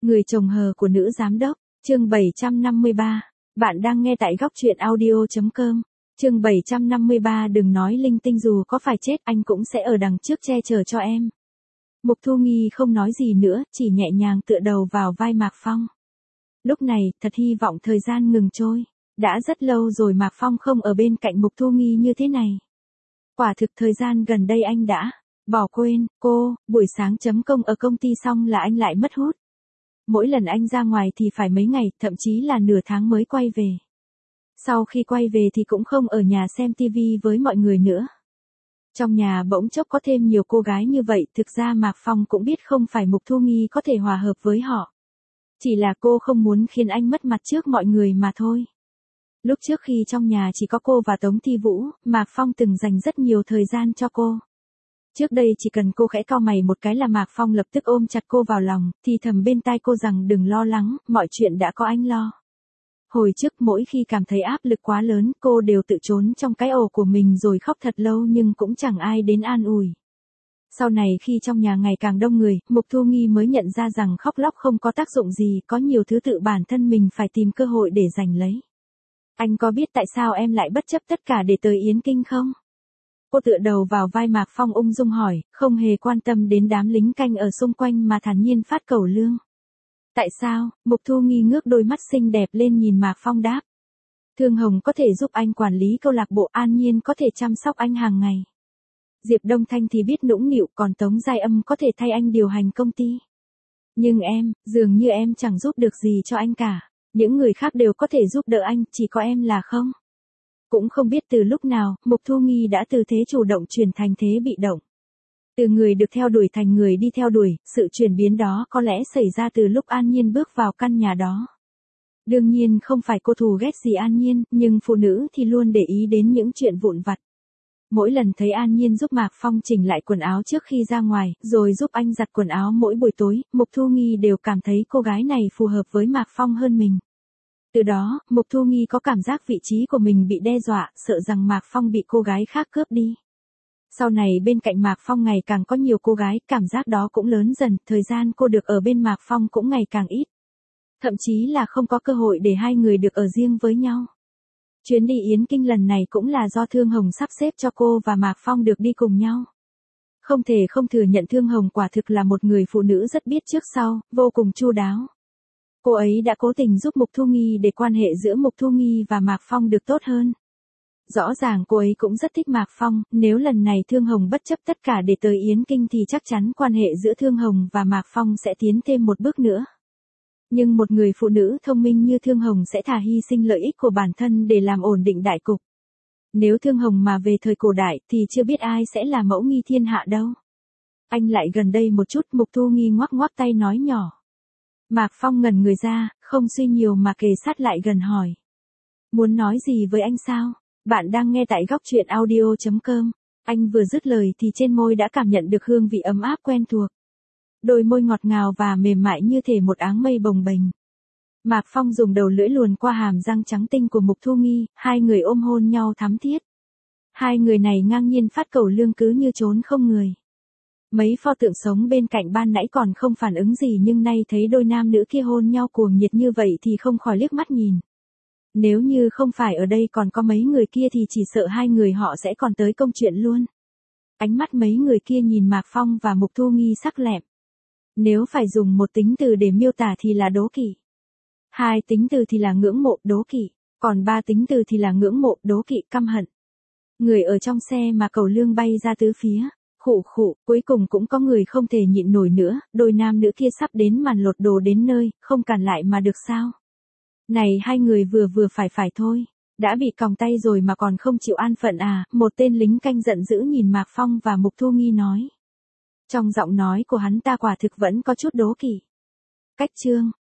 Người chồng hờ của nữ giám đốc, chương 753. Bạn đang nghe tại góc truyện audio.com. Chương 753 đừng nói linh tinh dù có phải chết anh cũng sẽ ở đằng trước che chở cho em. Mục Thu Nghi không nói gì nữa, chỉ nhẹ nhàng tựa đầu vào vai Mạc Phong. Lúc này, thật hy vọng thời gian ngừng trôi. Đã rất lâu rồi Mạc Phong không ở bên cạnh Mục Thu Nghi như thế này. Quả thực thời gian gần đây anh đã bỏ quên cô, buổi sáng chấm công ở công ty xong là anh lại mất hút. Mỗi lần anh ra ngoài thì phải mấy ngày, thậm chí là nửa tháng mới quay về. Sau khi quay về thì cũng không ở nhà xem tivi với mọi người nữa. Trong nhà bỗng chốc có thêm nhiều cô gái như vậy, thực ra Mạc Phong cũng biết không phải Mục Thu Nghi có thể hòa hợp với họ. Chỉ là cô không muốn khiến anh mất mặt trước mọi người mà thôi. Lúc trước khi trong nhà chỉ có cô và Tống Thi Vũ, Mạc Phong từng dành rất nhiều thời gian cho cô. Trước đây chỉ cần cô khẽ cau mày một cái là Mạc Phong lập tức ôm chặt cô vào lòng, thì thầm bên tai cô rằng đừng lo lắng, mọi chuyện đã có anh lo. Hồi trước mỗi khi cảm thấy áp lực quá lớn, cô đều tự trốn trong cái ổ của mình rồi khóc thật lâu nhưng cũng chẳng ai đến an ủi. Sau này khi trong nhà ngày càng đông người, Mục Thu Nghi mới nhận ra rằng khóc lóc không có tác dụng gì, có nhiều thứ tự bản thân mình phải tìm cơ hội để giành lấy. Anh có biết tại sao em lại bất chấp tất cả để tới Yến Kinh không? Cô tựa đầu vào vai Mạc Phong ung dung hỏi, không hề quan tâm đến đám lính canh ở xung quanh mà thản nhiên phát cẩu lương. Tại sao? Mục Thu Nghi ngước đôi mắt xinh đẹp lên nhìn Mạc Phong đáp. Thương Hồng có thể giúp anh quản lý câu lạc bộ, An Nhiên có thể chăm sóc anh hàng ngày. Diệp Đông Thanh thì biết nũng nịu, còn Tống Giai Âm có thể thay anh điều hành công ty. Nhưng em, dường như em chẳng giúp được gì cho anh cả. Những người khác đều có thể giúp đỡ anh, chỉ có em là không. Cũng không biết từ lúc nào, Mục Thu Nghi đã từ thế chủ động chuyển thành thế bị động. Từ người được theo đuổi thành người đi theo đuổi, sự chuyển biến đó có lẽ xảy ra từ lúc An Nhiên bước vào căn nhà đó. Đương nhiên không phải cô thù ghét gì An Nhiên, nhưng phụ nữ thì luôn để ý đến những chuyện vụn vặt. Mỗi lần thấy An Nhiên giúp Mạc Phong chỉnh lại quần áo trước khi ra ngoài, rồi giúp anh giặt quần áo mỗi buổi tối, Mục Thu Nghi đều cảm thấy cô gái này phù hợp với Mạc Phong hơn mình. Từ đó, Mục Thu Nghi có cảm giác vị trí của mình bị đe dọa, sợ rằng Mạc Phong bị cô gái khác cướp đi. Sau này bên cạnh Mạc Phong ngày càng có nhiều cô gái, cảm giác đó cũng lớn dần, thời gian cô được ở bên Mạc Phong cũng ngày càng ít. Thậm chí là không có cơ hội để hai người được ở riêng với nhau. Chuyến đi Yến Kinh lần này cũng là do Thương Hồng sắp xếp cho cô và Mạc Phong được đi cùng nhau. Không thể không thừa nhận Thương Hồng quả thực là một người phụ nữ rất biết trước sau, vô cùng chu đáo. Cô ấy đã cố tình giúp Mục Thu Nghi để quan hệ giữa Mục Thu Nghi và Mạc Phong được tốt hơn. Rõ ràng cô ấy cũng rất thích Mạc Phong, nếu lần này Thương Hồng bất chấp tất cả để tới Yến Kinh thì chắc chắn quan hệ giữa Thương Hồng và Mạc Phong sẽ tiến thêm một bước nữa. Nhưng một người phụ nữ thông minh như Thương Hồng sẽ thà hy sinh lợi ích của bản thân để làm ổn định đại cục. Nếu Thương Hồng mà về thời cổ đại thì chưa biết ai sẽ là mẫu nghi thiên hạ đâu. Anh lại gần đây một chút, Mục Thu Nghi ngoắc ngoắc tay nói nhỏ. Mạc Phong ngẩn người ra, không suy nhiều mà kề sát lại gần hỏi. Muốn nói gì với anh sao? Bạn đang nghe tại góc truyện audio.com. Anh vừa dứt lời thì trên môi đã cảm nhận được hương vị ấm áp quen thuộc. Đôi môi ngọt ngào và mềm mại như thể một áng mây bồng bềnh. Mạc Phong dùng đầu lưỡi luồn qua hàm răng trắng tinh của Mục Thu Nghi, hai người ôm hôn nhau thắm thiết. Hai người này ngang nhiên phát cẩu lương cứ như trốn không người. Mấy pho tượng sống bên cạnh ban nãy còn không phản ứng gì nhưng nay thấy đôi nam nữ kia hôn nhau cuồng nhiệt như vậy thì không khỏi liếc mắt nhìn. Nếu như không phải ở đây còn có mấy người kia thì chỉ sợ hai người họ sẽ còn tới công chuyện luôn. Ánh mắt mấy người kia nhìn Mạc Phong và Mục Thu Nghi sắc lẹm. Nếu phải dùng một tính từ để miêu tả thì là đố kỵ. Hai tính từ thì là ngưỡng mộ, đố kỵ. Còn ba tính từ thì là ngưỡng mộ, đố kỵ, căm hận. Người ở trong xe mà cẩu lương bay ra tứ phía. Khụ khụ, cuối cùng cũng có người không thể nhịn nổi nữa, đôi nam nữ kia sắp đến màn lột đồ đến nơi, không cản lại mà được sao? Này hai người vừa vừa phải thôi, đã bị còng tay rồi mà còn không chịu an phận à? Một tên lính canh giận dữ nhìn Mạc Phong và Mục Thu Nghi nói. Trong giọng nói của hắn ta quả thực vẫn có chút đố kỵ. Cách chương,